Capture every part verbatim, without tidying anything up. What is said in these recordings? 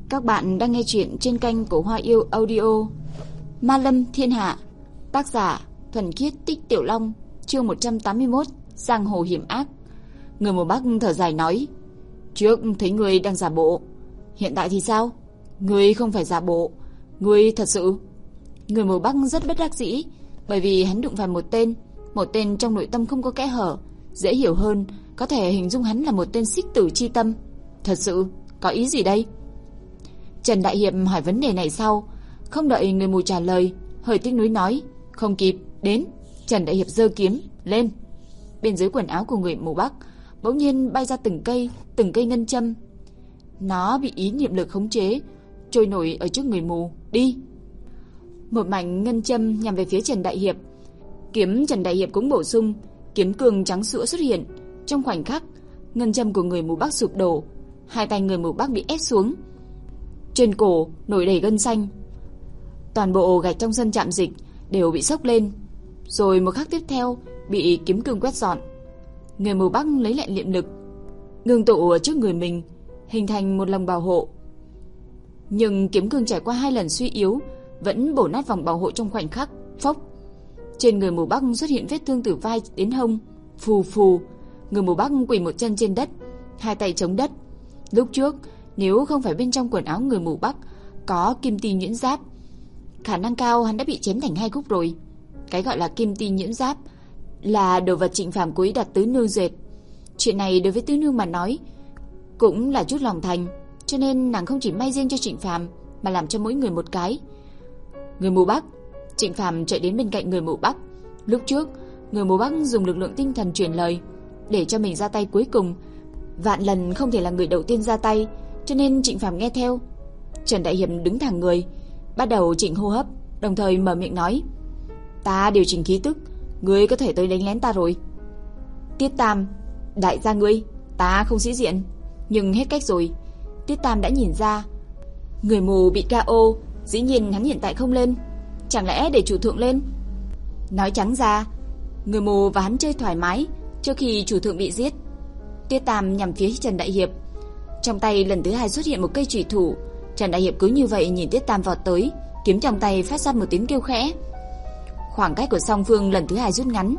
Các bạn đang nghe chuyện trên kênh của Hoa Yêu Audio. Ma Lâm Thiên Hạ. Tác giả Thuần Khiết Tích Tiểu Long. Chương một trăm tám mươi mốt. Giang hồ hiểm ác. Người mùa Bắc thở dài nói: Trước thấy người đang giả bộ, hiện tại thì sao? Người không phải giả bộ, người thật sự. Người mùa Bắc rất bất đắc dĩ, bởi vì hắn đụng phải một tên, một tên trong nội tâm không có kẽ hở. Dễ hiểu hơn, có thể hình dung hắn là một tên xích tử chi tâm. Thật sự, có ý gì đây? Trần Đại Hiệp hỏi vấn đề này sau, không đợi người mù trả lời, hơi tiếc nuối nói: Không kịp, đến. Trần Đại Hiệp giơ kiếm lên. Bên dưới quần áo của người mù Bắc bỗng nhiên bay ra từng cây, từng cây ngân châm. Nó bị ý niệm lực khống chế, trôi nổi ở trước người mù. Đi. Một mảnh ngân châm nhằm về phía Trần Đại Hiệp. Kiếm Trần Đại Hiệp cũng bổ sung, kiếm cương trắng sữa xuất hiện. Trong khoảnh khắc, ngân châm của người mù Bắc sụp đổ, hai tay người mù Bắc bị ép xuống. Trên cổ nổi đầy gân xanh. Toàn bộ gạch trong sân trạm dịch đều bị xốc lên, rồi một khắc tiếp theo bị kiếm cương quét dọn. Người mù Bắc lấy lại niệm lực, ngưng tụ ở trước người mình, hình thành một lồng bảo hộ. Nhưng kiếm cương trải qua hai lần suy yếu, vẫn bổ nát vòng bảo hộ trong khoảnh khắc. Phốc. Trên người mù Bắc xuất hiện vết thương từ vai đến hông. Phù phù. Người mù Bắc quỳ một chân trên đất, hai tay chống đất. Lúc trước, nếu không phải bên trong quần áo người mù Bắc có kim ti nhuyễn giáp, khả năng cao hắn đã bị chém thành hai khúc rồi. Cái gọi là kim ti nhuyễn giáp là đồ vật Trịnh Phàm cố ý đặt Tứ Nương dệt. Chuyện này đối với Tứ Nương mà nói cũng là chút lòng thành, cho nên nàng không chỉ may riêng cho Trịnh Phàm mà làm cho mỗi người một cái. Người mù Bắc. Trịnh Phàm chạy đến bên cạnh người mù Bắc. Lúc trước, người mù Bắc dùng lực lượng tinh thần truyền lời để cho mình ra tay cuối cùng. Vạn lần không thể là người đầu tiên ra tay, cho nên Trịnh Phàm nghe theo. Trần Đại Hiệp đứng thẳng người, bắt đầu chỉnh hô hấp, đồng thời mở miệng nói: Ta điều chỉnh khí tức, ngươi có thể tới đánh lén ta rồi. Tiết Tam, đại gia ngươi, ta không sĩ diện, nhưng hết cách rồi. Tiết Tam đã nhìn ra, người mù bị ca o, dĩ nhiên hắn hiện tại không lên, chẳng lẽ để chủ thượng lên? Nói trắng ra, người mù và hắn chơi thoải mái trước khi chủ thượng bị giết. Tiết Tam nhằm phía Trần Đại Hiệp, trong tay lần thứ hai xuất hiện một cây chủy thủ. Trần Đại Hiệp cứ như vậy nhìn Tiết Tam vọt tới, kiếm trong tay phát ra một tiếng kêu khẽ. Khoảng cách của song phương lần thứ hai rút ngắn.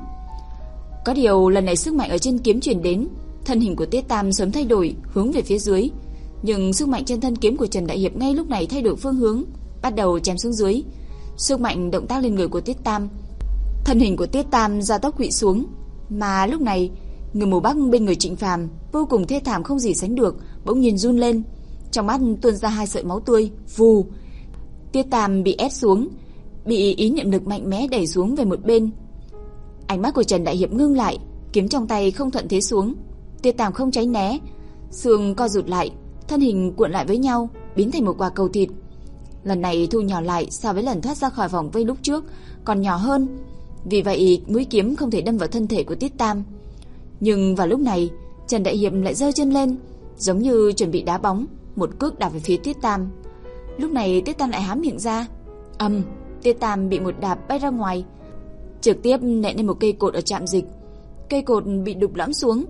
Có điều lần này sức mạnh ở trên kiếm truyền đến, thân hình của Tiết Tam sớm thay đổi hướng về phía dưới, nhưng sức mạnh trên thân kiếm của Trần Đại Hiệp ngay lúc này thay đổi phương hướng, bắt đầu chém xuống dưới. Sức mạnh động tác lên người của Tiết Tam, thân hình của Tiết Tam gia tốc quỵ xuống, mà lúc này người mù Bắc bên người Trịnh Phàm vô cùng thê thảm không gì sánh được, bỗng nhiên run lên, trong mắt tuôn ra hai sợi máu tươi. Vù. Tiết Tam bị ép xuống, bị ý niệm lực mạnh mẽ đẩy xuống về một bên. Ánh mắt của Trần Đại Hiệp ngưng lại, kiếm trong tay không thuận thế xuống. Tiết Tam không tránh né, xương co rụt lại, thân hình cuộn lại với nhau, biến thành một quả cầu thịt. Lần này thu nhỏ lại so với lần thoát ra khỏi vòng vây lúc trước, còn nhỏ hơn. Vì vậy mũi kiếm không thể đâm vào thân thể của Tiết Tam. Nhưng vào lúc này, Trần Đại Hiệp lại giơ chân lên, giống như chuẩn bị đá bóng, một cước đạp về phía Tiết Tam. Lúc này Tiết Tam lại há miệng ra. Ầm, Tiết Tam bị một đạp bay ra ngoài, trực tiếp nện lên một cây cột ở trạm dịch. Cây cột bị đục lõm xuống.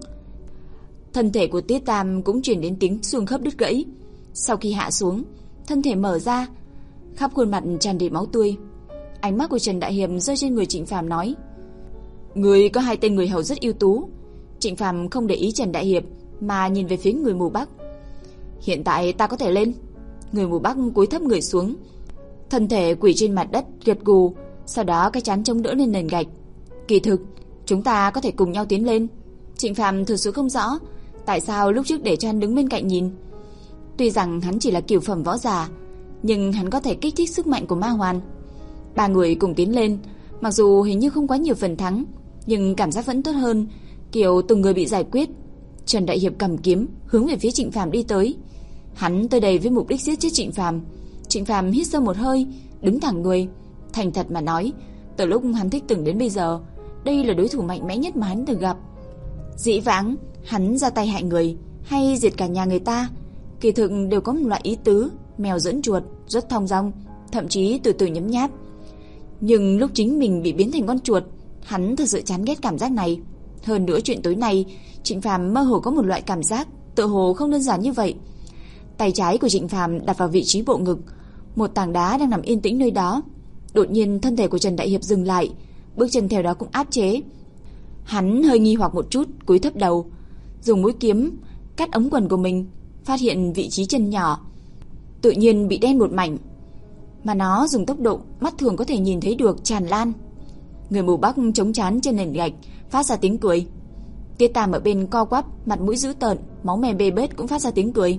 Thân thể của Tiết Tam cũng truyền đến tiếng xương khớp đứt gãy. Sau khi hạ xuống, thân thể mở ra, khắp khuôn mặt tràn đầy máu tươi. Ánh mắt của Trần Đại Hiệp rơi trên người Trịnh Phàm nói: Người có hai tên người hầu rất ưu tú. Trịnh Phàm không để ý Trần Đại Hiệp mà nhìn về phía người mù Bắc. Hiện tại ta có thể lên. Người mù Bắc cúi thấp người xuống, thân thể quỳ trên mặt đất gật gù, sau đó cái trán chống đỡ lên nền gạch. Kỳ thực chúng ta có thể cùng nhau tiến lên. Trịnh Phàm thực sự không rõ tại sao lúc trước để cho hắn đứng bên cạnh nhìn. Tuy rằng hắn chỉ là cửu phẩm võ giả, nhưng hắn có thể kích thích sức mạnh của ma hoàn. Ba người cùng tiến lên, mặc dù hình như không quá nhiều phần thắng, nhưng cảm giác vẫn tốt hơn, kiểu từng người bị giải quyết. Trần Đại Hiệp cầm kiếm hướng về phía Trịnh Phàm đi tới. Hắn tới đây với mục đích giết chết Trịnh Phàm. Trịnh Phàm hít sâu một hơi, đứng thẳng người, thành thật mà nói, từ lúc hắn thích từng đến bây giờ, đây là đối thủ mạnh mẽ nhất mà hắn từng gặp. Dĩ vãng hắn ra tay hại người hay diệt cả nhà người ta, kỳ thực đều có một loại ý tứ mèo dẫn chuột, rất thong dong, thậm chí từ từ nhấm nháp. Nhưng lúc chính mình bị biến thành con chuột, hắn thật sự chán ghét cảm giác này. Hơn nữa chuyện tối nay, Trịnh Phàm mơ hồ có một loại cảm giác tựa hồ không đơn giản như vậy. Tay trái của Trịnh Phàm đặt vào vị trí bộ ngực, một tảng đá đang nằm yên tĩnh nơi đó. Đột nhiên thân thể của Trần Đại Hiệp dừng lại, bước chân theo đó cũng áp chế. Hắn hơi nghi hoặc một chút, cúi thấp đầu, dùng mũi kiếm cắt ống quần của mình, phát hiện vị trí chân nhỏ tự nhiên bị đen một mảnh, mà nó dùng tốc độ mắt thường có thể nhìn thấy được tràn lan. Người mù Bắc chống trán trên nền gạch, phát ra tiếng cười. Tiết Tam ở bên co quắp, mặt mũi dữ tợn, máu me bê bết cũng phát ra tiếng cười.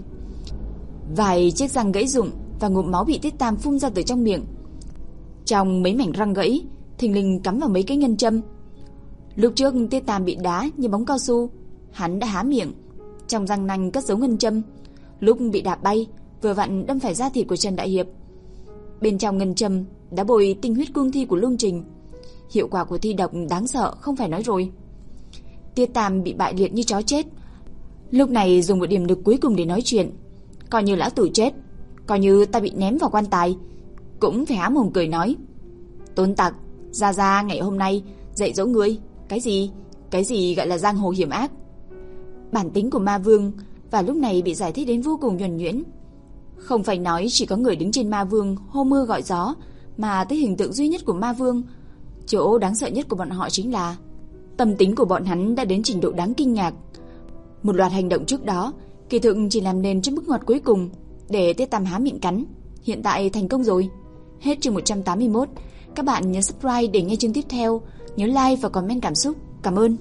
Vài chiếc răng gãy rụng và ngụm máu bị Tiết Tam phun ra từ trong miệng. Trong mấy mảnh răng gãy, thình lình cắm vào mấy cái ngân châm. Lúc trước Tiết Tam bị đá như bóng cao su, hắn đã há miệng, trong răng nanh cất giấu ngân châm. Lúc bị đạp bay, vừa vặn đâm phải da thịt của Trần Đại Hiệp. Bên trong ngân châm đã bồi tinh huyết cương thi của Lương Trình. Hiệu quả của thi độc đáng sợ không phải nói rồi. Tiết Tam bị bại liệt như chó chết, lúc này dùng một điểm lực cuối cùng để nói chuyện. Coi như lão tử chết, coi như ta bị ném vào quan tài, cũng phải há mồm cười nói: Tôn tặc, Gia Gia ngày hôm nay dạy dỗ ngươi cái gì, cái gì gọi là giang hồ hiểm ác. Bản tính của ma vương và lúc này bị giải thích đến vô cùng nhuần nhuyễn. Không phải nói chỉ có người đứng trên ma vương hô mưa gọi gió, mà tới hình tượng duy nhất của ma vương. Chỗ đáng sợ nhất của bọn họ chính là tâm tính của bọn hắn đã đến trình độ đáng kinh ngạc. Một loạt hành động trước đó kỳ thực chỉ làm nền cho bước ngoặt cuối cùng để Tiết Tam há miệng cắn, hiện tại thành công rồi. Hết chương một trăm tám mươi mốt. Các bạn nhớ subscribe để nghe chương tiếp theo, nhớ like và comment cảm xúc. Cảm ơn.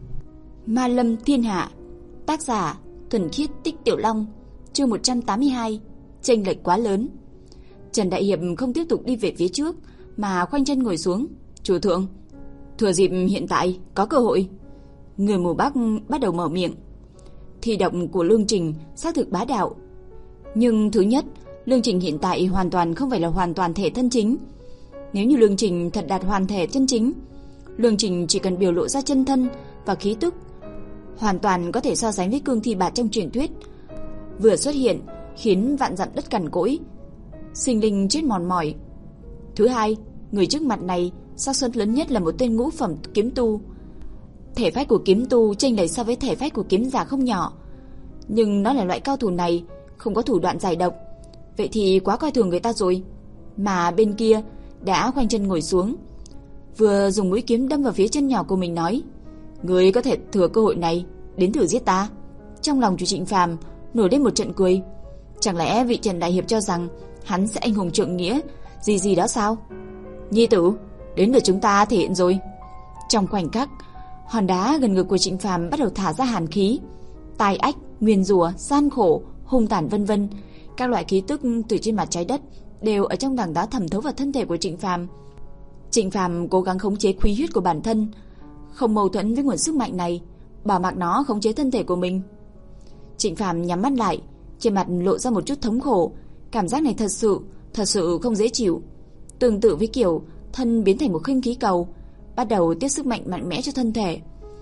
Ma Lâm Thiên Hạ, tác giả Thuần Khiết Tích Tiểu Long, chương một trăm tám mươi hai. Chênh lệch quá lớn. Trần Đại Hiệp không tiếp tục đi về phía trước mà khoanh chân ngồi xuống. Chủ thượng, thừa dịp hiện tại có cơ hội. Người mù Bắc bắt đầu mở miệng. Thi độc của Lương Trình xác thực bá đạo, nhưng thứ nhất, Lương Trình hiện tại hoàn toàn không phải là hoàn toàn thể thân chính. Nếu như Lương Trình thật đạt hoàn thể chân chính, Lương Trình chỉ cần biểu lộ ra chân thân và khí tức, hoàn toàn có thể so sánh với cương thi bạt trong truyền thuyết, vừa xuất hiện khiến vạn dặm đất cằn cỗi, sinh linh chết mòn mỏi. Thứ hai, người trước mặt này xác suất lớn nhất là một tên ngũ phẩm kiếm tu. Thể phách của kiếm tu chênh lệch so với thể phách của kiếm giả không nhỏ, nhưng nó là loại cao thủ này không có thủ đoạn giải độc, vậy thì quá coi thường người ta rồi. Mà bên kia đã khoanh chân ngồi xuống, vừa dùng mũi kiếm đâm vào phía chân nhỏ của mình, nói: Người có thể thừa cơ hội này đến thử giết ta. Trong lòng chủ Trịnh Phàm nổi lên một trận cười. Chẳng lẽ vị Trần Đại Hiệp cho rằng hắn sẽ anh hùng trượng nghĩa gì gì đó sao? Nhi tử, đến lượt chúng ta thể hiện rồi. Trong khoảnh khắc, hòn đá gần ngực của Trịnh Phàm bắt đầu thả ra hàn khí, tai ách, nguyền rủa, gian khổ, hung tàn vân vân, các loại khí tức từ trên mặt trái đất đều ở trong tảng đá thẩm thấu vào thân thể của Trịnh Phàm. Trịnh Phàm cố gắng khống chế khí huyết của bản thân, không mâu thuẫn với nguồn sức mạnh này, bỏ mặc nó khống chế thân thể của mình. Trịnh Phàm nhắm mắt lại, trên mặt lộ ra một chút thống khổ, cảm giác này thật sự, thật sự không dễ chịu. Tương tự với kiểu thân biến thành một khinh khí cầu, bắt đầu tiết sức mạnh mạnh mẽ cho thân thể.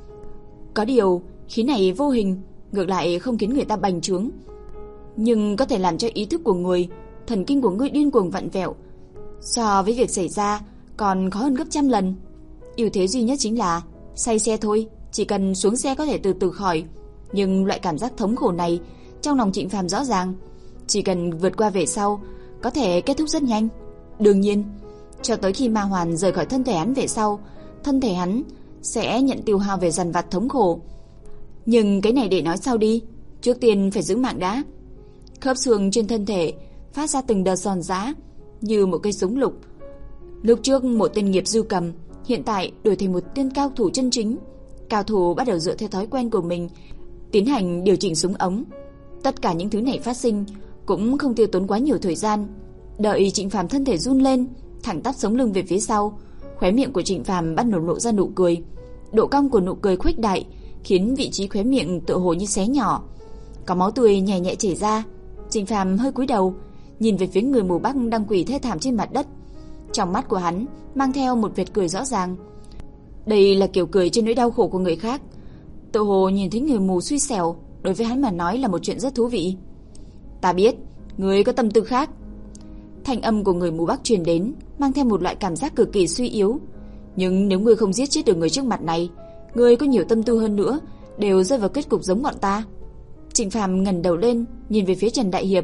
Có điều, khí này vô hình, ngược lại không khiến người ta bành trướng, nhưng có thể làm cho ý thức của người, thần kinh của người điên cuồng vặn vẹo. So với việc xảy ra còn khó hơn gấp trăm lần. Ưu thế duy nhất chính là say xe thôi, chỉ cần xuống xe có thể từ từ khỏi. Nhưng loại cảm giác thống khổ này trong lòng Trịnh Phàm rõ ràng, chỉ cần vượt qua về sau có thể kết thúc rất nhanh. Đương nhiên, cho tới khi ma hoàn rời khỏi thân thể hắn về sau, thân thể hắn sẽ nhận tiêu hao về dằn vặt thống khổ. Nhưng cái này để nói sau đi, trước tiên phải giữ mạng đã. Khớp xương trên thân thể phát ra từng đợt giòn giã như một cây súng lục. Lúc trước một tên nghiệp dư cầm, hiện tại đổi thành một tên cao thủ chân chính. Cao thủ bắt đầu dựa theo thói quen của mình tiến hành điều chỉnh súng ống. Tất cả những thứ này phát sinh cũng không tiêu tốn quá nhiều thời gian. Đợi Trịnh Phàm thân thể run lên, thẳng tắp sống lưng về phía sau, khóe miệng của Trịnh Phàm bắt đầu lộ ra nụ cười. Độ cong của nụ cười khuếch đại khiến vị trí khóe miệng tựa hồ như xé nhỏ, có máu tươi nhẹ nhẹ chảy ra. Trịnh Phàm hơi cúi đầu, nhìn về phía người mù Bắc đang quỳ thê thảm trên mặt đất. Trong mắt của hắn mang theo một vệt cười rõ ràng. Đây là kiểu cười trên nỗi đau khổ của người khác. Tựa hồ nhìn thấy người mù xui xẻo, đối với hắn mà nói là một chuyện rất thú vị. Ta biết, ngươi có tâm tư khác. Thanh âm của người mù Bắc truyền đến, mang theo một loại cảm giác cực kỳ suy yếu. Nhưng nếu ngươi không giết chết được người trước mặt này, ngươi có nhiều tâm tư hơn nữa đều rơi vào kết cục giống bọn ta. Trịnh Phàm ngẩng đầu lên, nhìn về phía Trần Đại Hiệp.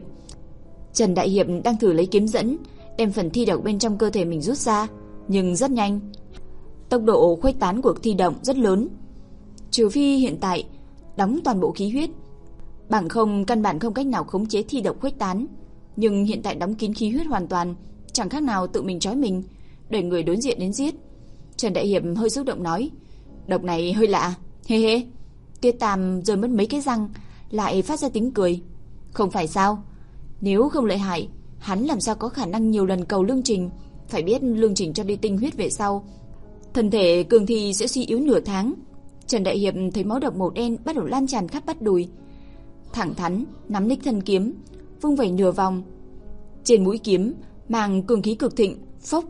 Trần Đại Hiệp đang thử lấy kiếm dẫn, đem phần thi độc bên trong cơ thể mình rút ra, nhưng rất nhanh. Tốc độ khuếch tán của thi độc rất lớn. Trừ phi hiện tại đóng toàn bộ khí huyết, bằng không căn bản không cách nào khống chế thi độc khuếch tán. Nhưng hiện tại đóng kín khí huyết hoàn toàn, chẳng khác nào tự mình trói mình, để người đối diện đến giết. Trần Đại Hiệp hơi xúc động nói, độc này hơi lạ, hê hê. Tiết Tam rồi mất mấy cái răng, lại phát ra tiếng cười. Không phải sao? Nếu không lợi hại, hắn làm sao có khả năng nhiều lần cầu Lương Trình? Phải biết Lương Trình cho đi tinh huyết về sau, thân thể cường thi sẽ suy yếu nửa tháng. Trần Đại Hiệp thấy máu độc màu đen bắt đầu lan tràn khắp bắp đùi, thẳng thắn nắm nick thân kiếm, vung vẩy nửa vòng. Trên mũi kiếm mang cường khí cực thịnh, phốc.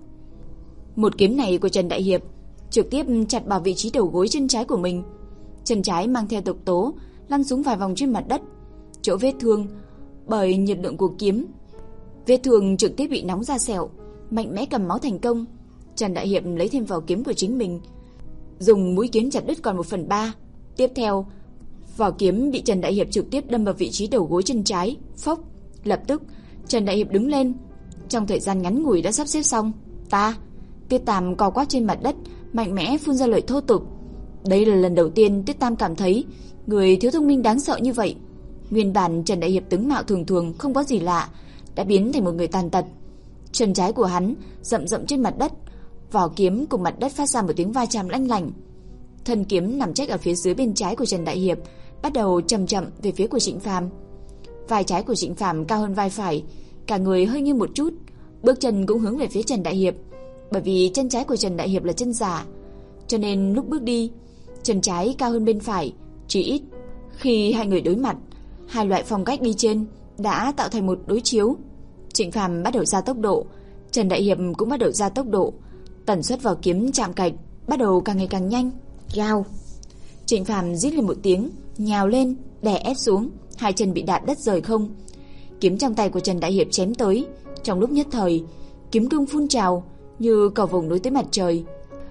Một kiếm này của Trần Đại Hiệp trực tiếp chặt vào vị trí đầu gối chân trái của mình. Chân trái mang theo độc tố lăn xuống vài vòng trên mặt đất. Chỗ vết thương bởi nhiệt lượng của kiếm, vết thương trực tiếp bị nóng ra sẹo, mạnh mẽ cầm máu thành công. Trần Đại Hiệp lấy thêm vỏ kiếm của chính mình, dùng mũi kiếm chặt đứt còn một phần ba. Tiếp theo, vỏ kiếm bị Trần Đại Hiệp trực tiếp đâm vào vị trí đầu gối chân trái, phốc. Lập tức, Trần Đại Hiệp đứng lên, trong thời gian ngắn ngủi đã sắp xếp xong. Ta, Tiết Tam co quắp trên mặt đất, mạnh mẽ phun ra lời thô tục. Đây là lần đầu tiên Tiết Tam cảm thấy người thiếu thông minh đáng sợ như vậy. Nguyên bản Trần Đại Hiệp tướng mạo thường thường không có gì lạ, đã biến thành một người tàn tật. Chân trái của hắn rậm rậm trên mặt đất, vỏ kiếm cùng mặt đất phát ra một tiếng va chạm lanh lảnh. Thân kiếm nằm chết ở phía dưới bên trái của Trần Đại Hiệp, bắt đầu chậm chậm về phía của Trịnh Phàm. Vai trái của Trịnh Phàm cao hơn vai phải, cả người hơi nghiêng một chút, bước chân cũng hướng về phía Trần Đại Hiệp. Bởi vì chân trái của Trần Đại Hiệp là chân giả, cho nên lúc bước đi, chân trái cao hơn bên phải, chỉ ít. Khi hai người đối mặt, hai loại phong cách đi trên đã tạo thành một đối chiếu. Trịnh Phàm bắt đầu gia tốc độ, Trần Đại Hiệp cũng bắt đầu gia tốc độ. Tần suất vào kiếm chạm cạch bắt đầu càng ngày càng nhanh. Gào. Trịnh Phàm rít lên một tiếng, nhào lên, đè ép xuống, hai chân bị đạp đất rời không. Kiếm trong tay của Trần Đại Hiệp chém tới, trong lúc nhất thời, kiếm cương phun trào như cầu vồng nối tới mặt trời.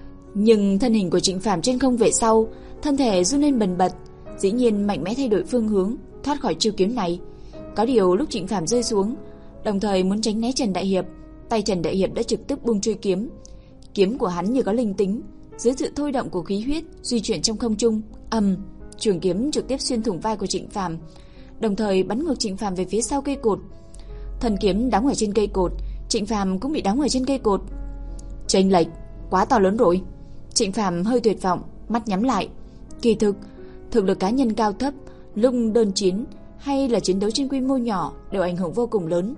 Nhưng thân hình của Trịnh Phàm trên không về sau, thân thể run lên bần bật, dĩ nhiên mạnh mẽ thay đổi phương hướng, thoát khỏi chiêu kiếm này. Có điều lúc Trịnh Phàm rơi xuống, đồng thời muốn tránh né Trần Đại Hiệp, tay Trần Đại Hiệp đã trực tiếp buông chuôi kiếm. Kiếm của hắn như có linh tính, dưới sự thôi động của khí huyết di chuyển trong không trung, ầm, trường kiếm trực tiếp xuyên thủng vai của Trịnh Phàm, đồng thời bắn ngược Trịnh Phàm về phía sau cây cột. Thân kiếm đóng ở trên cây cột, Trịnh Phàm cũng bị đóng ở trên cây cột. Chênh lệch quá to lớn rồi. Trịnh Phàm hơi tuyệt vọng, mắt nhắm lại. Kỳ thực, thực lực cá nhân cao thấp, lúc đơn chiến hay là chiến đấu trên quy mô nhỏ đều ảnh hưởng vô cùng lớn.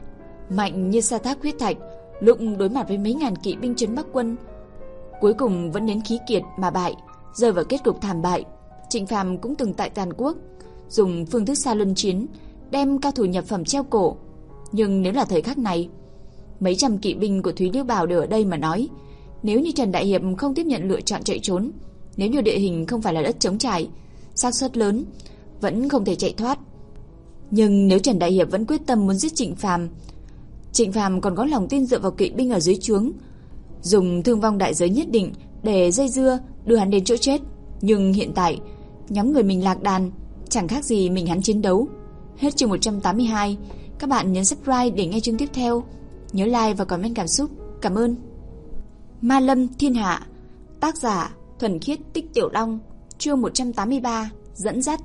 Mạnh như sa thác huyết thạch, lúc đối mặt với mấy ngàn kỵ binh trấn Bắc quân, cuối cùng vẫn đến khí kiệt mà bại, rơi vào kết cục thảm bại. Trịnh Phàm cũng từng tại Tàn Quốc dùng phương thức xa luân chiến, đem cao thủ nhập phẩm treo cổ. Nhưng nếu là thời khắc này, mấy trăm kỵ binh của Thúy Liêu Bảo đều ở đây mà nói, nếu như Trần Đại Hiệp không tiếp nhận lựa chọn chạy trốn, nếu như địa hình không phải là đất trống trải, xác suất lớn vẫn không thể chạy thoát. Nhưng nếu Trần Đại Hiệp vẫn quyết tâm muốn giết Trịnh Phàm, Trịnh Phàm còn có lòng tin dựa vào kỵ binh ở dưới trướng, dùng thương vong đại giới nhất định để dây dưa đưa hắn đến chỗ chết. Nhưng hiện tại nhóm người mình lạc đàn, chẳng khác gì mình hắn chiến đấu. Hết chương một trăm tám mươi hai. Các bạn nhấn subscribe để nghe chương tiếp theo. Nhớ like và comment cảm xúc. Cảm ơn. Ma Lâm Thiên Hạ, tác giả Thuần Khiết Tích Tiểu Long, chương một trăm tám mươi ba, dẫn dắt.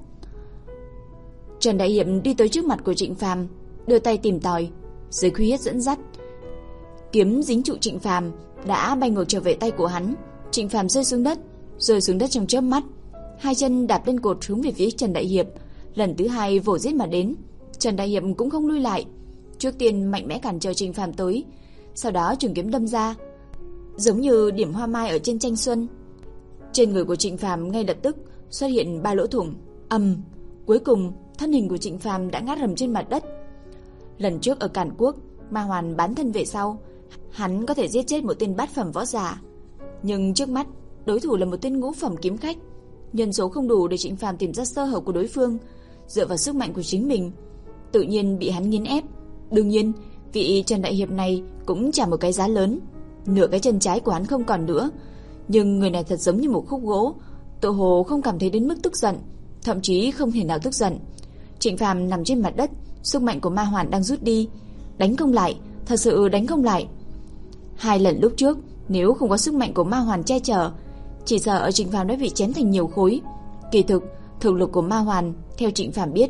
Trần Đại Hiệp đi tới trước mặt của Trịnh Phàm, đưa tay tìm tòi, dưới khí huyết dẫn dắt, kiếm dính trụ Trịnh Phàm đã bay ngược trở về tay của hắn. Trịnh Phàm rơi xuống đất, rơi xuống đất trong chớp mắt, hai chân đạp lên cột hướng về phía Trần Đại Hiệp, lần thứ hai vồ giết mà đến. Trần Đại Hiệp cũng không lui lại, trước tiên mạnh mẽ cản trở Trịnh Phàm tới, sau đó trường kiếm đâm ra, giống như điểm hoa mai ở trên tranh xuân. Trên người của Trịnh Phàm ngay lập tức xuất hiện ba lỗ thủng, ầm, cuối cùng thân hình của Trịnh Phàm đã ngã rầm trên mặt đất. Lần trước ở Càn Quốc, Ma Hoàn bán thân về sau, hắn có thể giết chết một tên bát phẩm võ giả, nhưng trước mắt đối thủ là một tên ngũ phẩm kiếm khách, nhân số không đủ để Trịnh Phàm tìm ra sơ hở của đối phương, dựa vào sức mạnh của chính mình, tự nhiên bị hắn nghiền ép. Đương nhiên, vị Trần Đại Hiệp này cũng trả một cái giá lớn, nửa cái chân trái của hắn không còn nữa, nhưng người này thật giống như một khúc gỗ, tự hồ không cảm thấy đến mức tức giận, thậm chí không thể nào tức giận. Trịnh Phàm nằm trên mặt đất, sức mạnh của ma hoàn đang rút đi. Đánh không lại, thật sự đánh không lại. Hai lần lúc trước, nếu không có sức mạnh của ma hoàn che chở, chỉ sợ Trịnh Phàm đã bị chém thành nhiều khối. Kỳ thực, thực lực của ma hoàn, theo Trịnh Phàm biết,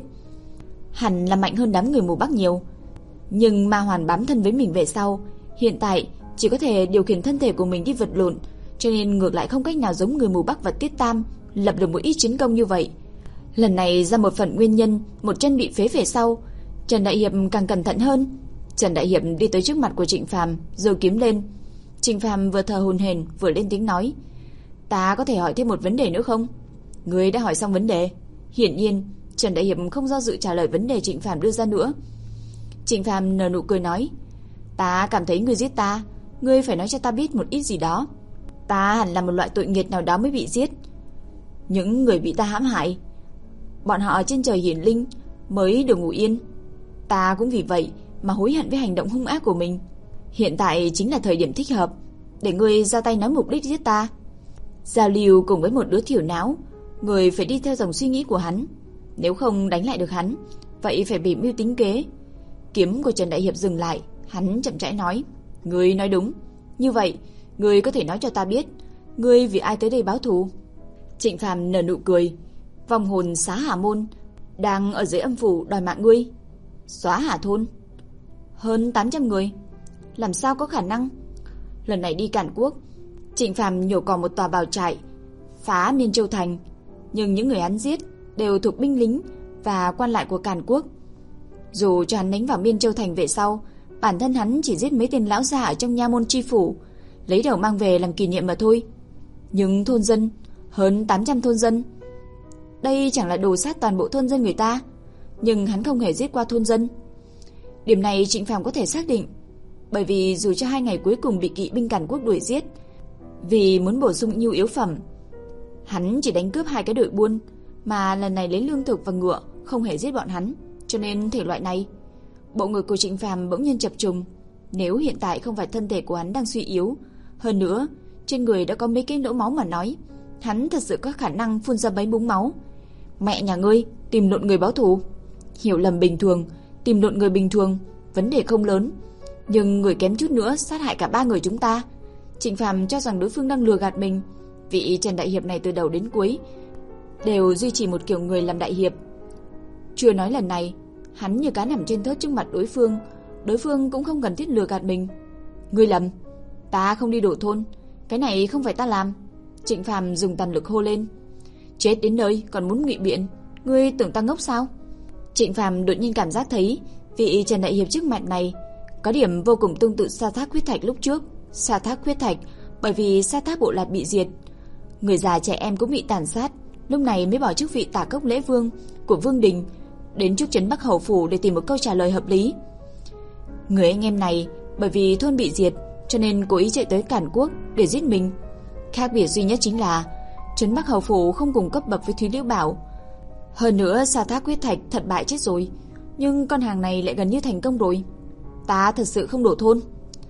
hẳn là mạnh hơn đám người mù Bắc nhiều. Nhưng ma hoàn bám thân với mình về sau, hiện tại chỉ có thể điều khiển thân thể của mình đi vật lộn, cho nên ngược lại không cách nào giống người mù Bắc và Tiết Tam lập được một ít chiến công như vậy. Lần này ra một phần nguyên nhân, một chân bị phế về sau, Trần Đại Hiệp càng cẩn thận hơn. Trần Đại Hiệp đi tới trước mặt của Trịnh Phàm, giơ kiếm lên. Trịnh Phàm vừa thở hổn hển vừa lên tiếng nói: "Ta có thể hỏi thêm một vấn đề nữa không?" "Ngươi đã hỏi xong vấn đề." Hiển nhiên, Trần Đại Hiệp không do dự trả lời vấn đề Trịnh Phàm đưa ra nữa. Trịnh Phàm nở nụ cười nói: "Ta cảm thấy ngươi giết ta, ngươi phải nói cho ta biết một ít gì đó. Ta hẳn là một loại tội nghiệt nào đó mới bị giết. Những người bị ta hãm hại, bọn họ trên trời hiển linh mới được ngủ yên. Ta cũng vì vậy mà hối hận với hành động hung ác của mình. Hiện tại chính là thời điểm thích hợp để ngươi ra tay nói mục đích giết ta. Giao lưu cùng với một đứa thiểu não, người phải đi theo dòng suy nghĩ của hắn. Nếu không đánh lại được hắn, vậy phải bị mưu tính kế." Kiếm của Trần Đại Hiệp dừng lại, hắn chậm rãi nói: "Ngươi nói đúng. Như vậy, ngươi có thể nói cho ta biết, ngươi vì ai tới đây báo thù?" Trịnh Phàm nở nụ cười: "Vong hồn Xá Hà môn đang ở dưới âm phủ đòi mạng ngươi." "Xóa Hà thôn? Hơn tám trăm người? Làm sao có khả năng?" Lần này đi Càn Quốc, Trịnh Phàm nhổ cỏ một tòa bào trại, phá Miên Châu thành, nhưng những người hắn giết đều thuộc binh lính và quan lại của Càn Quốc. Dù cho hắn đánh vào Miên Châu thành về sau, bản thân hắn chỉ giết mấy tên lão già ở trong nha môn chi phủ, lấy đầu mang về làm kỷ niệm mà thôi. Nhưng thôn dân, hơn tám trăm thôn dân, đây chẳng là đồ sát toàn bộ thôn dân người ta. Nhưng hắn không hề giết qua thôn dân. Điểm này Trịnh Phàm có thể xác định, bởi vì dù cho hai ngày cuối cùng bị kỵ binh Càn Quốc đuổi giết, vì muốn bổ sung nhu yếu phẩm, hắn chỉ đánh cướp hai cái đội buôn, mà lần này lấy lương thực và ngựa, không hề giết bọn hắn. Cho nên thể loại này, bộ ngực của Trịnh Phàm bỗng nhiên chập trùng. Nếu hiện tại không phải thân thể của hắn đang suy yếu, hơn nữa trên người đã có mấy cái lỗ máu mà nói, hắn thật sự có khả năng phun ra mấy búng máu. Mẹ nhà ngươi, tìm lộn người báo thù. Hiểu lầm bình thường, tìm lộn người bình thường, vấn đề không lớn, nhưng người kém chút nữa sát hại cả ba người chúng ta. Trịnh Phàm cho rằng đối phương đang lừa gạt mình. Vị Trần Đại Hiệp này từ đầu đến cuối đều duy trì một kiểu người làm đại hiệp. Chưa nói lần này, hắn như cá nằm trên thớt trước mặt đối phương, đối phương cũng không cần thiết lừa gạt mình. Ngươi lầm, ta không đi đổ thôn, cái này không phải ta làm. Trịnh Phàm dùng toàn lực hô lên. Chết đến nơi còn muốn ngụy biện, ngươi tưởng ta ngốc sao? Trịnh Phàm đột nhiên cảm giác thấy vị Trần Đại Hiệp trước mặt này có điểm vô cùng tương tự Sa Thác Huyết Thạch lúc trước. Sa Thác Huyết Thạch, bởi vì Sa Thác bộ lạc bị diệt, người già trẻ em cũng bị tàn sát, lúc này mới bỏ chức vị Tả Cốc Lễ Vương của Vương Đình đến trúc trấn Bắc Hầu phủ để tìm một câu trả lời hợp lý. Người anh em này bởi vì thôn bị diệt, cho nên cố ý chạy tới Càn Quốc để giết mình. Khác biệt duy nhất chính là trấn Bắc Hầu phủ không cùng cấp bậc với Thúy Liễu Bảo. Hơn nữa Sa Thác Huyết Thạch thật bại chết rồi, nhưng con hàng này lại gần như thành công rồi. Ta thật sự không đổ thôn.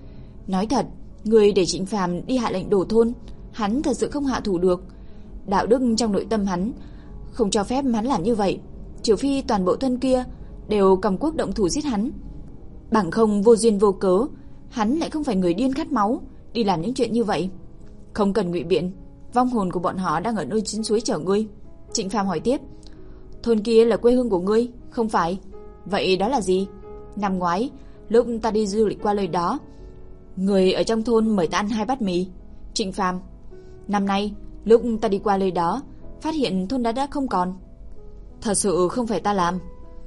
Nói thật, người để Trịnh Phàm đi hạ lệnh đổ thôn, hắn thật sự không hạ thủ được. Đạo đức trong nội tâm hắn không cho phép hắn làm như vậy, trừ phi toàn bộ thân kia đều cầm quốc động thủ giết hắn. Bằng không vô duyên vô cớ, hắn lại không phải người điên khát máu đi làm những chuyện như vậy. Không cần ngụy biện, vong hồn của bọn họ đang ở nơi chín suối chở ngươi. Trịnh Phàm hỏi tiếp. Thôn kia là quê hương của ngươi, không phải? Vậy đó là gì? Năm ngoái, lúc ta đi du lịch qua nơi đó, người ở trong thôn mời ta ăn hai bát mì. Trịnh Phàm. Năm nay, lúc ta đi qua nơi đó, phát hiện thôn đã đã không còn. Thật sự không phải ta làm.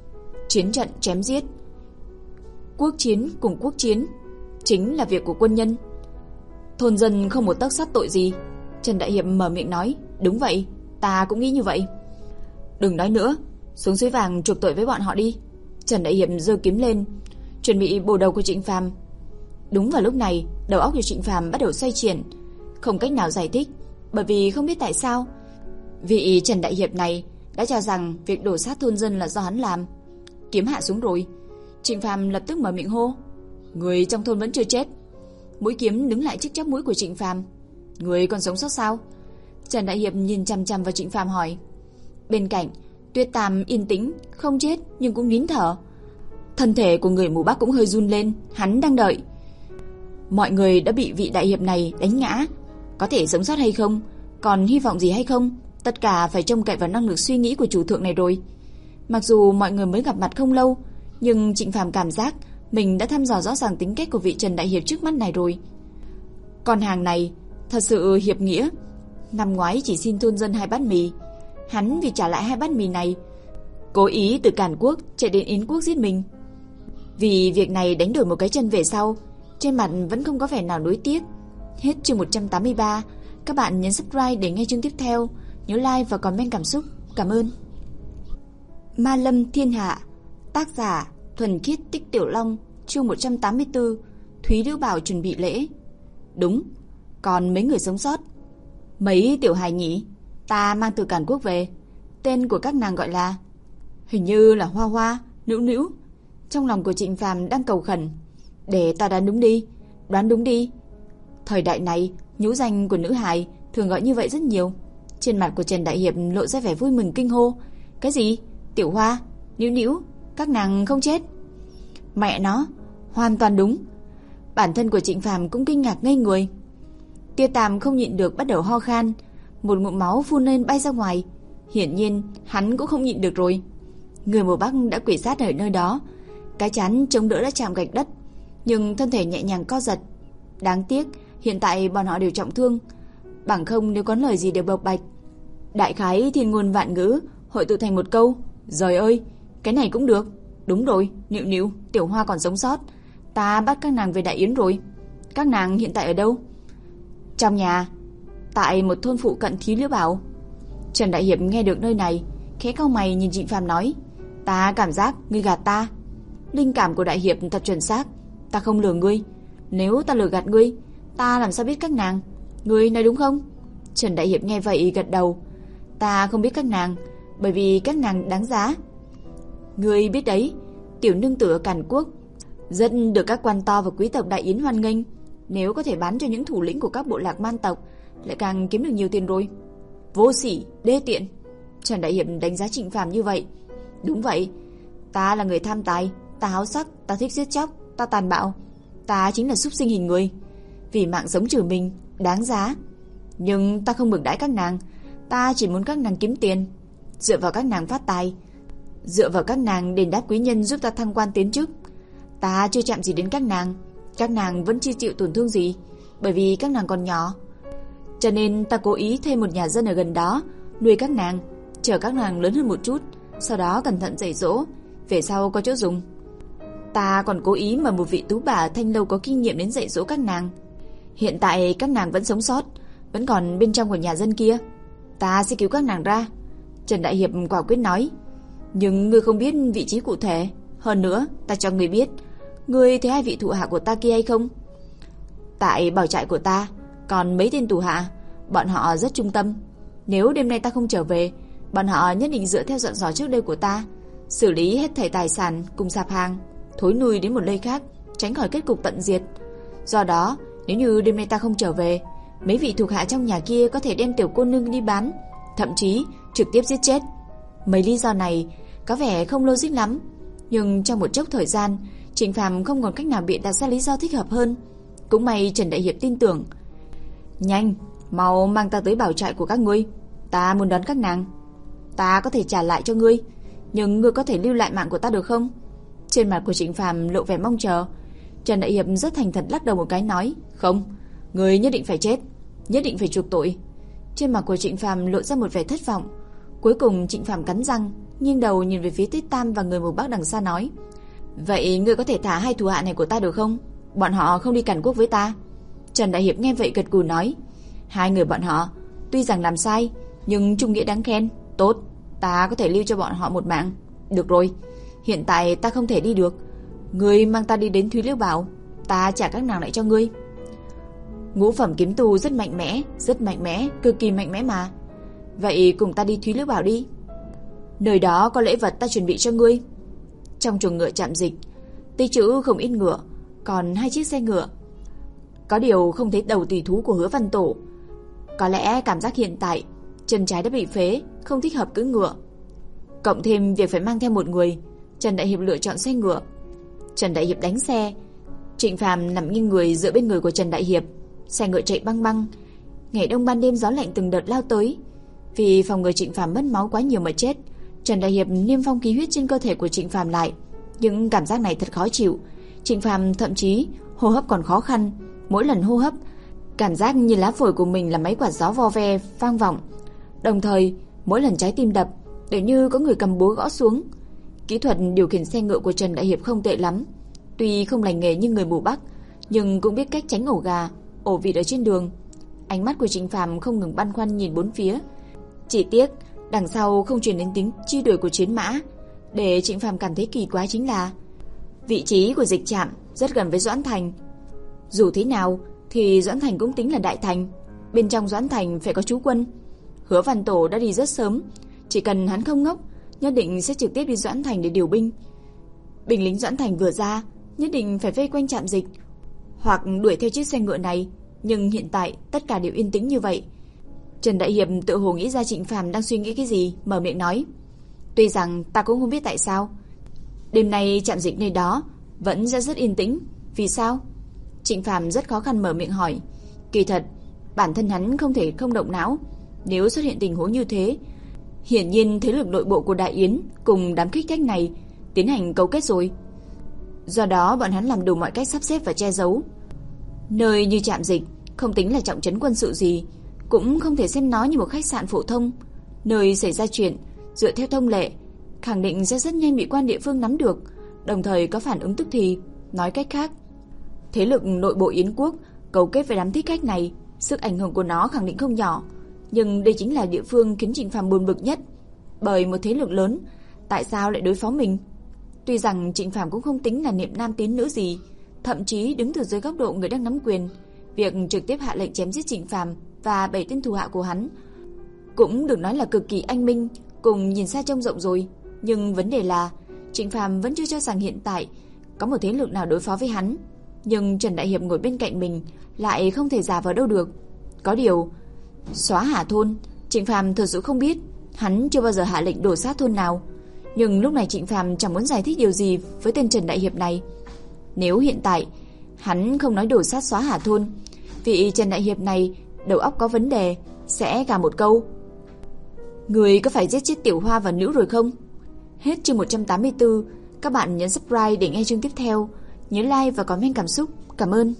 Chiến trận chém giết, quốc chiến cùng quốc chiến, chính là việc của quân nhân. Thôn dân không một tấc sắt tội gì. Trần Đại Hiệp mở miệng nói. Đúng vậy, ta cũng nghĩ như vậy. Đừng nói nữa, xuống suối vàng chuộc tội với bọn họ đi. Trần Đại Hiệp giơ kiếm lên, chuẩn bị bổ đầu của Trịnh Phàm. Đúng vào lúc này, đầu óc của Trịnh Phàm bắt đầu xoay chuyển, không cách nào giải thích, bởi vì không biết tại sao vị Trần Đại Hiệp này đã cho rằng việc đổ sát thôn dân là do hắn làm. Kiếm hạ xuống rồi, Trịnh Phàm lập tức mở miệng hô. Người trong thôn vẫn chưa chết. Mũi kiếm đứng lại trước chóp mũi của Trịnh Phàm. Người còn sống sót sao? Trần Đại Hiệp nhìn chằm chằm vào Trịnh Phàm hỏi. Bên cạnh, Tuyết Tam yên tĩnh, không chết nhưng cũng nín thở. Thân thể của người mù Bắc cũng hơi run lên, hắn đang đợi. Mọi người đã bị vị đại hiệp này đánh ngã, có thể sống sót hay không, còn hy vọng gì hay không, tất cả phải trông cậy vào năng lực suy nghĩ của chủ thượng này rồi. Mặc dù mọi người mới gặp mặt không lâu, nhưng Trịnh Phàm cảm giác mình đã thăm dò rõ ràng tính cách của vị Trần đại hiệp trước mắt này rồi. Con hàng này thật sự hiệp nghĩa. Năm ngoái chỉ xin thôn dân hai bát mì, hắn vì trả lại hai bát mì này, cố ý từ Càn Quốc chạy đến Yến Quốc giết mình. Vì việc này đánh đổi một cái chân về sau, trên mặt vẫn không có vẻ nào nuối tiếc. Hết chương một trăm tám mươi ba. Các bạn nhấn subscribe để nghe chương tiếp theo. Nhớ like và comment cảm xúc. Cảm ơn. Ma Lâm Thiên Hạ. Tác giả Thuần Khiết Tích Tiểu Long. Chương một trăm tám mươi tư. Thúy Liễu Bảo chuẩn bị lễ. Đúng, còn mấy người sống sót. Mấy tiểu hài nhỉ? Ta mang từ Càn Quốc về. Tên của các nàng gọi là, hình như là Hoa Hoa, Nữu Nữu. Trong lòng của Trịnh Phàm đang cầu khẩn, để ta đoán đúng đi, đoán đúng đi. Thời đại này, nhũ danh của nữ hài thường gọi như vậy rất nhiều. Trên mặt của Trần đại hiệp lộ ra vẻ vui mừng kinh hô. Cái gì? Tiểu Hoa, Nữu Nữu, các nàng không chết? Mẹ nó, hoàn toàn đúng. Bản thân của Trịnh Phàm cũng kinh ngạc ngây người. Tia Tàm không nhịn được bắt đầu ho khan, một ngụm máu phun lên bay ra ngoài. Hiển nhiên hắn cũng không nhịn được rồi. Người mùa Bắc đã quỳ sát ở nơi đó, cái chán chống đỡ đã chạm gạch đất, nhưng thân thể nhẹ nhàng co giật. Đáng tiếc hiện tại bọn họ đều trọng thương, bằng không nếu có lời gì đều bộc bạch. Đại khái thiên ngôn vạn ngữ hội tụ thành một câu: Giời ơi, cái này cũng được. Đúng rồi, Nữu Nữu, Tiểu Hoa còn sống sót. Ta bắt các nàng về Đại Yến rồi. Các nàng hiện tại ở đâu? Trong nhà, tại một thôn phụ cận Thúy Liễu Bảo. Trần đại hiệp nghe được nơi này, khẽ cau mày nhìn Trịnh Phàm nói: Ta cảm giác ngươi gạt ta. Linh cảm của đại hiệp thật chuẩn xác, ta không lừa ngươi. Nếu ta lừa gạt ngươi, ta làm sao biết các nàng? Ngươi nói đúng không? Trần đại hiệp nghe vậy gật đầu. Ta không biết các nàng, bởi vì các nàng đáng giá. Ngươi biết đấy, tiểu nương tử ở Càn Quốc rất được các quan to và quý tộc Đại Yến hoan nghênh. Nếu có thể bán cho những thủ lĩnh của các bộ lạc man tộc, lại càng kiếm được nhiều tiền rồi. Vô sỉ, đê tiện. Trần đại hiệp đánh giá Trịnh Phàm như vậy. Đúng vậy, ta là người tham tài, ta háo sắc, ta thích giết chóc, ta tàn bạo, ta chính là súc sinh hình người. Vì mạng sống trừ mình, đáng giá. Nhưng ta không bực đãi các nàng, ta chỉ muốn các nàng kiếm tiền, dựa vào các nàng phát tài, dựa vào các nàng đền đáp quý nhân giúp ta thăng quan tiến chức. Ta chưa chạm gì đến các nàng, các nàng vẫn chưa chịu tổn thương gì, bởi vì các nàng còn nhỏ. Cho nên ta cố ý thuê một nhà dân ở gần đó nuôi các nàng, chờ các nàng lớn hơn một chút, sau đó cẩn thận dạy dỗ, về sau có chỗ dùng. Ta còn cố ý mời một vị tú bà thanh lâu có kinh nghiệm đến dạy dỗ các nàng. Hiện tại các nàng vẫn sống sót, vẫn còn bên trong của nhà dân kia. Ta sẽ cứu các nàng ra. Trần đại hiệp quả quyết nói. Nhưng ngươi không biết vị trí cụ thể. Hơn nữa, ta cho ngươi biết, ngươi thấy hai vị thụ hạ của ta kia hay không? Tại bảo trại của ta còn mấy tên tù hạ, bọn họ rất trung tâm. Nếu đêm nay ta không trở về, bọn họ nhất định dựa theo dặn dò trước đây của ta, xử lý hết thảy tài sản cùng sạp hàng, thối nuôi đến một nơi khác, tránh khỏi kết cục tận diệt. Do đó, nếu như đêm nay ta không trở về, mấy vị thuộc hạ trong nhà kia có thể đem tiểu cô nương đi bán, thậm chí trực tiếp giết chết. Mấy lý do này có vẻ không logic lắm, nhưng trong một chốc thời gian, Trịnh Phàm không còn cách nào biện đặt ra lý do thích hợp hơn. Cũng may Trần đại hiệp tin tưởng. Nhanh, mau mang ta tới bảo trại của các ngươi, ta muốn đón các nàng. Ta có thể trả lại cho ngươi, nhưng ngươi có thể lưu lại mạng của ta được không? Trên mặt của Trịnh Phàm lộ vẻ mong chờ. Trần đại hiệp rất thành thật lắc đầu một cái nói: Không, ngươi nhất định phải chết, nhất định phải chuộc tội. Trên mặt của Trịnh Phàm lộ ra một vẻ thất vọng. Cuối cùng Trịnh Phàm cắn răng, nghiêng đầu nhìn về phía Tuyết Tam và người mù Bắc đằng xa nói: Vậy ngươi có thể thả hai thủ hạ này của ta được không? Bọn họ không đi Càn Quốc với ta. Trần đại hiệp nghe vậy gật gù nói: Hai người bọn họ tuy rằng làm sai, nhưng trung nghĩa đáng khen. Tốt, ta có thể lưu cho bọn họ một mạng. Được rồi, hiện tại ta không thể đi được, ngươi mang ta đi đến Thúy Liễu Bảo, ta trả các nàng lại cho ngươi. Ngũ phẩm kiếm tu rất mạnh mẽ, rất mạnh mẽ, cực kỳ mạnh mẽ mà. Vậy cùng ta đi Thúy Liễu Bảo đi. Nơi đó có lễ vật ta chuẩn bị cho ngươi. Trong chuồng ngựa trạm dịch, tích trữ không ít ngựa, còn hai chiếc xe ngựa. Có điều không thấy đầu tùy thú của Hứa Văn Tổ. Có lẽ cảm giác hiện tại chân trái đã bị phế, không thích hợp cưỡi ngựa. cộng thêm việc phải mang theo một người, Trần Đại Hiệp lựa chọn xe ngựa. Trần Đại Hiệp đánh xe, Trịnh Phàm nằm nghiêng người dựa bên người của Trần Đại Hiệp. Xe ngựa chạy băng băng. Ngày đông ban đêm gió lạnh từng đợt lao tới. Vì phòng ngừa Trịnh Phàm mất máu quá nhiều mà chết, Trần Đại Hiệp niêm phong khí huyết trên cơ thể của Trịnh Phàm lại. Những cảm giác này thật khó chịu. Trịnh Phàm thậm chí hô hấp còn khó khăn. Mỗi lần hô hấp, cảm giác như lá phổi của mình là mấy quả gió vo ve vang vọng. Đồng thời, mỗi lần trái tim đập, để như có người cầm búa gõ xuống. Kỹ thuật điều khiển xe ngựa của Trần Đại Hiệp không tệ lắm. Tuy không lành nghề như người mù Bắc, nhưng cũng biết cách tránh ổ gà, ổ vịt ở trên đường. Ánh mắt của Trịnh Phàm không ngừng băn khoăn nhìn bốn phía. Chỉ tiếc, đằng sau không truyền đến tiếng truy đuổi của chiến mã. Để Trịnh Phàm cảm thấy kỳ quái chính là vị trí của dịch trạm rất gần với Doãn Thành. Dù thế nào thì Doãn Thành cũng tính là đại thành, bên trong Doãn Thành phải có trú quân. Hứa Văn Tổ đã đi rất sớm, chỉ cần hắn không ngốc, nhất định sẽ trực tiếp đi Doãn Thành để điều binh. Binh lính Doãn Thành vừa ra, nhất định phải vây quanh trạm dịch hoặc đuổi theo chiếc xe ngựa này, nhưng hiện tại tất cả đều yên tĩnh như vậy. Trần Đại Hiệp tự hồ nghĩ ra Trịnh Phàm đang suy nghĩ cái gì, mở miệng nói: "Tuy rằng ta cũng không biết tại sao, đêm nay trạm dịch nơi đó vẫn sẽ rất yên tĩnh, vì sao?" Trịnh Phàm rất khó khăn mở miệng hỏi. Kỳ thật, bản thân hắn không thể không động não. Nếu xuất hiện tình huống như thế, hiển nhiên thế lực nội bộ của Đại Yến cùng đám kích thích này tiến hành cấu kết rồi. Do đó bọn hắn làm đủ mọi cách sắp xếp và che giấu. Nơi như trạm dịch không tính là trọng trấn quân sự gì, cũng không thể xem nó như một khách sạn phổ thông. Nơi xảy ra chuyện, dựa theo thông lệ, khẳng định sẽ rất nhanh bị quan địa phương nắm được, đồng thời có phản ứng tức thì. Nói cách khác, thế lực nội bộ Yến quốc cấu kết với đám thích khách này, sức ảnh hưởng của nó khẳng định không nhỏ. Nhưng đây chính là địa phương khiến Trịnh Phàm buồn bực nhất. Bởi một thế lực lớn, tại sao lại đối phó mình? Tuy rằng Trịnh Phàm cũng không tính là niệm nam tín nữ gì, thậm chí đứng từ dưới góc độ người đang nắm quyền, việc trực tiếp hạ lệnh chém giết Trịnh Phàm và bảy tên thủ hạ của hắn cũng được nói là cực kỳ anh minh cùng nhìn xa trông rộng rồi. Nhưng vấn đề là Trịnh Phàm vẫn chưa cho rằng hiện tại có một thế lực nào đối phó với hắn. Nhưng Trần Đại Hiệp ngồi bên cạnh mình lại không thể giả vào đâu được. Có điều, xóa Hà thôn, Trịnh Phàm thật sự không biết, hắn chưa bao giờ hạ lệnh đổ sát thôn nào. Nhưng lúc này Trịnh Phàm chẳng muốn giải thích điều gì với tên Trần Đại Hiệp này. Nếu hiện tại hắn không nói đổ sát xóa Hà thôn, vị Trần Đại Hiệp này đầu óc có vấn đề, sẽ gào một câu: "Người có phải giết chết Tiểu Hoa và nữ rồi không?" Hết chương một trăm tám mươi tư. Các bạn nhấn subscribe để nghe chương tiếp theo. Nhớ like và comment cảm xúc. Cảm ơn.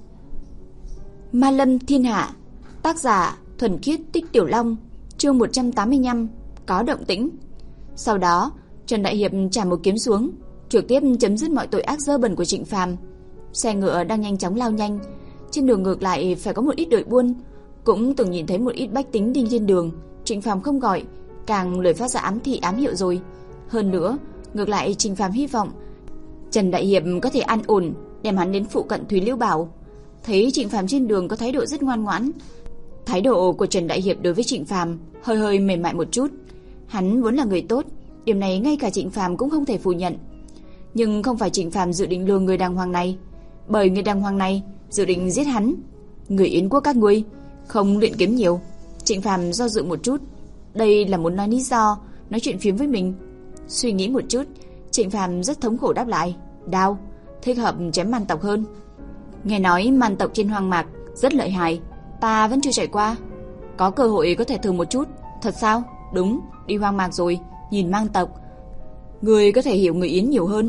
Ma Lâm Thiên Hạ, tác giả Thuần Khiết Tích Tiểu Long, chương một trăm tám mươi lăm. Có động tĩnh. Sau đó, Trần Đại Hiệp chả một kiếm xuống, trực tiếp chấm dứt mọi tội ác dơ bẩn của Trịnh Phàm. Xe ngựa đang nhanh chóng lao nhanh, trên đường ngược lại phải có một ít đội buôn, cũng từng nhìn thấy một ít bách tính đi trên đường. Trịnh Phàm không gọi, càng lời phát ra ám thị ám hiệu rồi. Hơn nữa, ngược lại Trịnh Phàm hy vọng Trần Đại Hiệp có thể an ổn đem hắn đến phụ cận Thúy Liễu Bảo. Thấy Trịnh Phàm trên đường có thái độ rất ngoan ngoãn, thái độ của Trần Đại Hiệp đối với Trịnh Phàm hơi hơi mềm mại một chút. Hắn vốn là người tốt, điểm này ngay cả Trịnh Phàm cũng không thể phủ nhận. Nhưng không phải Trịnh Phàm dự định lừa người đàng hoàng này, bởi người đàng hoàng này dự định giết hắn. Người Yến quốc các ngươi không luyện kiếm nhiều. Trịnh Phàm do dự một chút, đây là muốn nói lý do nói chuyện phiếm với mình. Suy nghĩ một chút, Trịnh Phàm rất thống khổ đáp lại: "Đao, thích hợp chém man tộc hơn. Nghe nói man tộc trên hoang mạc rất lợi hại, ta vẫn chưa trải qua, có cơ hội có thể thử một chút." "Thật sao?" "Đúng, đi hoang mạc rồi, nhìn man tộc, người có thể hiểu người Yến nhiều hơn."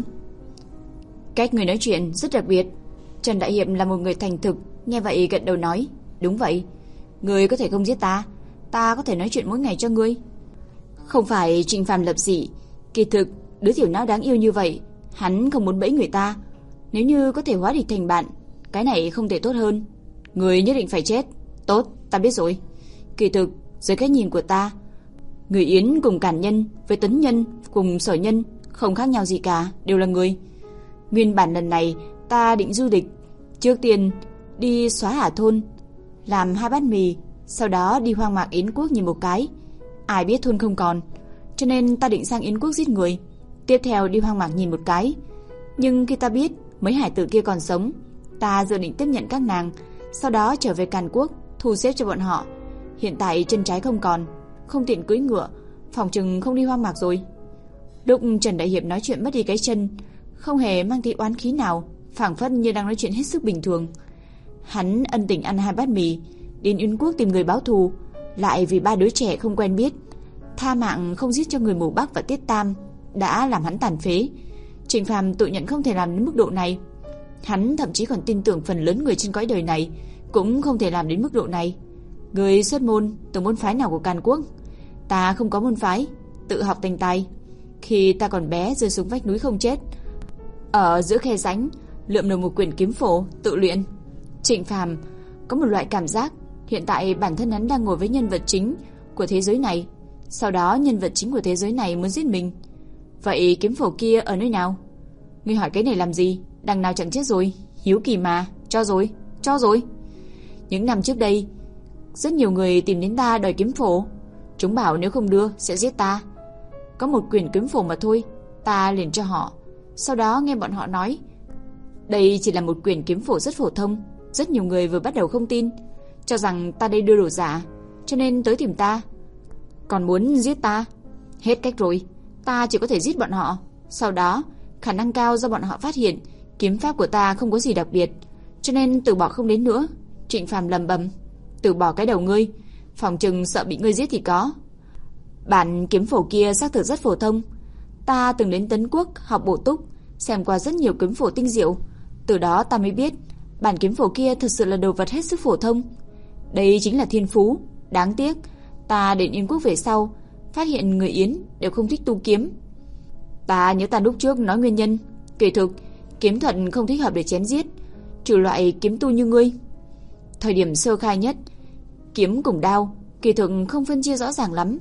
"Cách người nói chuyện rất đặc biệt." Trần Đại Hiệp là một người thành thực, nghe vậy gật đầu nói: "Đúng vậy, người có thể không giết ta, ta có thể nói chuyện mỗi ngày cho ngươi." Không phải Trịnh Phàm lập dị, kỳ thực đứa tiểu não đáng yêu như vậy, hắn không muốn bẫy người ta. Nếu như có thể hóa địch thành bạn, cái này không thể tốt hơn. "Người nhất định phải chết." "Tốt, ta biết rồi." Kỳ thực, dưới cái nhìn của ta, người Yến cùng Càn Nhân với Tấn Nhân cùng Sở Nhân không khác nhau gì cả, đều là người. Nguyên bản lần này ta định du lịch, trước tiên đi xóa Hà thôn, làm hai bát mì, sau đó đi hoang mạc Yến quốc nhìn một cái. Ai biết thôn không còn, cho nên ta định sang Yến quốc giết người, tiếp theo đi hoang mạc nhìn một cái. Nhưng khi ta biết mấy hải tử kia còn sống, ta dự định tiếp nhận các nàng, sau đó trở về Càn Quốc thu xếp cho bọn họ. Hiện tại chân trái không còn, không tiện cưỡi ngựa, phòng chừng không đi hoang mạc rồi. Lúc Trần Đại Hiệp nói chuyện mất đi cái chân, không hề mang tí oán khí nào, phảng phất như đang nói chuyện hết sức bình thường. Hắn ân tình ăn hai bát mì, đến Yến Quốc tìm người báo thù, lại vì ba đứa trẻ không quen biết, tha mạng không giết cho người mù Bắc và Tiết Tam, đã làm hắn tàn phế. Trịnh Phàm tự nhận không thể làm đến mức độ này. Hắn thậm chí còn tin tưởng phần lớn người trên cõi đời này cũng không thể làm đến mức độ này. Người xuất môn từ môn phái nào của Càn Quốc? Ta không có môn phái, tự học thành tài. Khi ta còn bé rơi xuống vách núi không chết, ở giữa khe rãnh lượm được một quyển kiếm phổ tự luyện. Trịnh Phàm có một loại cảm giác hiện tại bản thân hắn đang ngồi với nhân vật chính của thế giới này, sau đó nhân vật chính của thế giới này muốn giết mình. Vậy kiếm phổ kia ở nơi nào? Ngươi hỏi cái này làm gì? Đằng nào chẳng chết rồi, hiếu kỳ mà. Cho rồi, cho rồi. Những năm trước đây, rất nhiều người tìm đến ta đòi kiếm phổ. Chúng bảo nếu không đưa sẽ giết ta. Có một quyển kiếm phổ mà thôi, ta liền cho họ. Sau đó nghe bọn họ nói đây chỉ là một quyển kiếm phổ rất phổ thông. Rất nhiều người vừa bắt đầu không tin, cho rằng ta đây đưa đồ giả, cho nên tới tìm ta, còn muốn giết ta. Hết cách rồi, ta chỉ có thể giết bọn họ. Sau đó khả năng cao do bọn họ phát hiện kiếm pháp của ta không có gì đặc biệt, cho nên từ bỏ không đến nữa. Trịnh Phàm lầm bầm, từ bỏ cái đầu ngươi, phòng chừng sợ bị ngươi giết thì có. Bản kiếm phổ kia xác thực rất phổ thông. Ta từng đến Tấn Quốc học bổ túc, xem qua rất nhiều kiếm phổ tinh diệu, từ đó ta mới biết bản kiếm phổ kia thực sự là đồ vật hết sức phổ thông. Đây chính là thiên phú. Đáng tiếc ta đến Yến Quốc về sau phát hiện người Yến đều không thích tu kiếm. Ta nhớ ta lúc trước nói nguyên nhân, kỳ thực kiếm thuật không thích hợp để chém giết, trừ loại kiếm tu như ngươi. Thời điểm sơ khai nhất, kiếm cùng đao kỳ thực không phân chia rõ ràng lắm,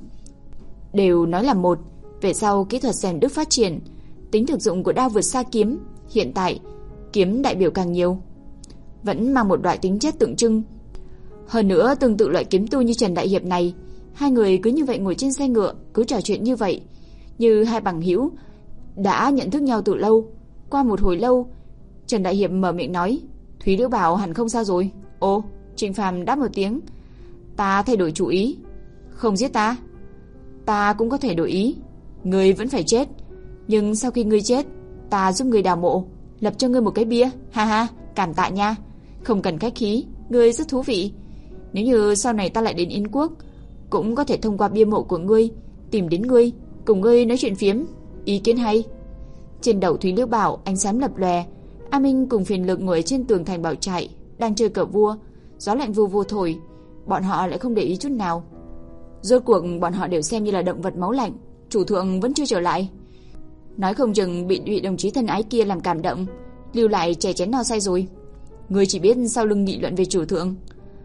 đều nói là một. Về sau kỹ thuật rèn đúc phát triển, tính thực dụng của đao vượt xa kiếm. Hiện tại kiếm đại biểu càng nhiều, vẫn mang một loại tính chất tượng trưng. Hơn nữa tương tự loại kiếm tu như Trần Đại Hiệp này, hai người cứ như vậy ngồi trên xe ngựa, cứ trò chuyện như vậy, như hai bằng hữu đã nhận thức nhau từ lâu. Qua một hồi lâu, Trần Đại Hiệp mở miệng nói, Thúy Liễu bảo hẳn không sao rồi. Ồ, Trịnh Phàm đáp một tiếng. Ta thay đổi chủ ý. Không giết ta? Ta cũng có thể đổi ý. Ngươi vẫn phải chết, nhưng sau khi ngươi chết, ta giúp ngươi đào mộ, lập cho ngươi một cái bia. Ha ha, cảm tạ nha. Không cần khách khí, ngươi rất thú vị. Nếu như sau này ta lại đến Yến Quốc, cũng có thể thông qua bia mộ của ngươi tìm đến ngươi, cùng ngươi nói chuyện phiếm. Ý kiến hay. Trên đầu Thúy Liễu Bảo ánh sáng lập lòe. A Minh cùng Phiền Lực ngồi trên tường thành bảo trại, đang chơi cờ vua. Gió lạnh vù vù thổi, bọn họ lại không để ý chút nào. Rốt cuộc bọn họ đều xem như là động vật máu lạnh. Chủ thượng vẫn chưa trở lại, nói không chừng bị bị đồng chí thân ái kia làm cảm động, lưu lại chè chén no say rồi. Người chỉ biết sau lưng nghị luận về chủ thượng,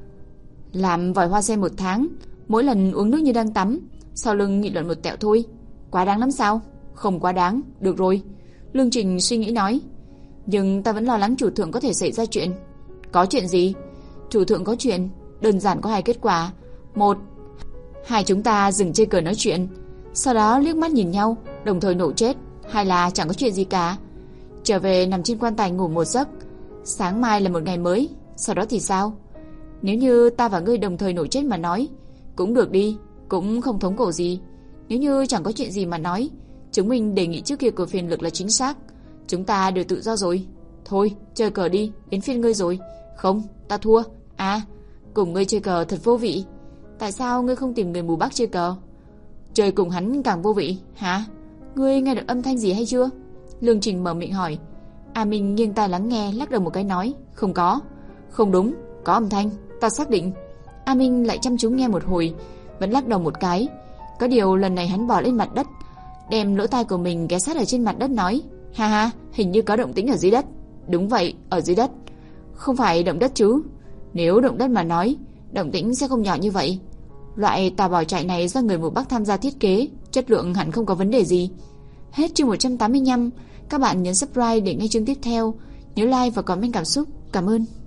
làm vòi hoa sen một tháng, mỗi lần uống nước như đang tắm, sau lưng nghị luận một tẹo thôi. Quá đáng lắm sao? Không quá đáng, được rồi. Lương Trình suy nghĩ nói. Nhưng ta vẫn lo lắng chủ thượng có thể xảy ra chuyện. Có chuyện gì? Chủ thượng có chuyện, đơn giản có hai kết quả. Một, hai chúng ta dừng chơi cờ nói chuyện, sau đó liếc mắt nhìn nhau, đồng thời nổ chết. Hay là chẳng có chuyện gì cả, trở về nằm trên quan tài ngủ một giấc, sáng mai là một ngày mới. Sau đó thì sao? Nếu như ta và ngươi đồng thời nổ chết mà nói, cũng được đi, cũng không thống khổ gì. Nếu như chẳng có chuyện gì mà nói, chứng minh đề nghị trước kia của Phiền Lực là chính xác, chúng ta đều tự do rồi. Thôi, chơi cờ đi, đến phiên ngươi rồi. Không, ta thua. À, cùng ngươi chơi cờ thật vô vị. Tại sao ngươi không tìm người mù Bắc chơi cờ? Chơi cùng hắn càng vô vị. Hả? Ngươi nghe được âm thanh gì hay chưa? Lương Trình mở miệng hỏi. A Minh nghiêng tai lắng nghe, lắc đầu một cái nói, không có. Không đúng, có âm thanh, ta xác định. A Minh lại chăm chú nghe một hồi, vẫn lắc đầu một cái. Có điều lần này hắn bò lên mặt đất, đem lỗ tai của mình ghé sát ở trên mặt đất nói, ha ha, hình như có động tĩnh ở dưới đất. Đúng vậy, ở dưới đất. Không phải động đất chứ? Nếu động đất mà nói, động tĩnh sẽ không nhỏ như vậy. Loại tà bảo trại này do người mù Bắc tham gia thiết kế, chất lượng hẳn không có vấn đề gì. Hết chương một trăm tám mươi lăm. Các bạn nhấn subscribe để nghe chương tiếp theo. Nhớ like và comment cảm xúc. Cảm ơn.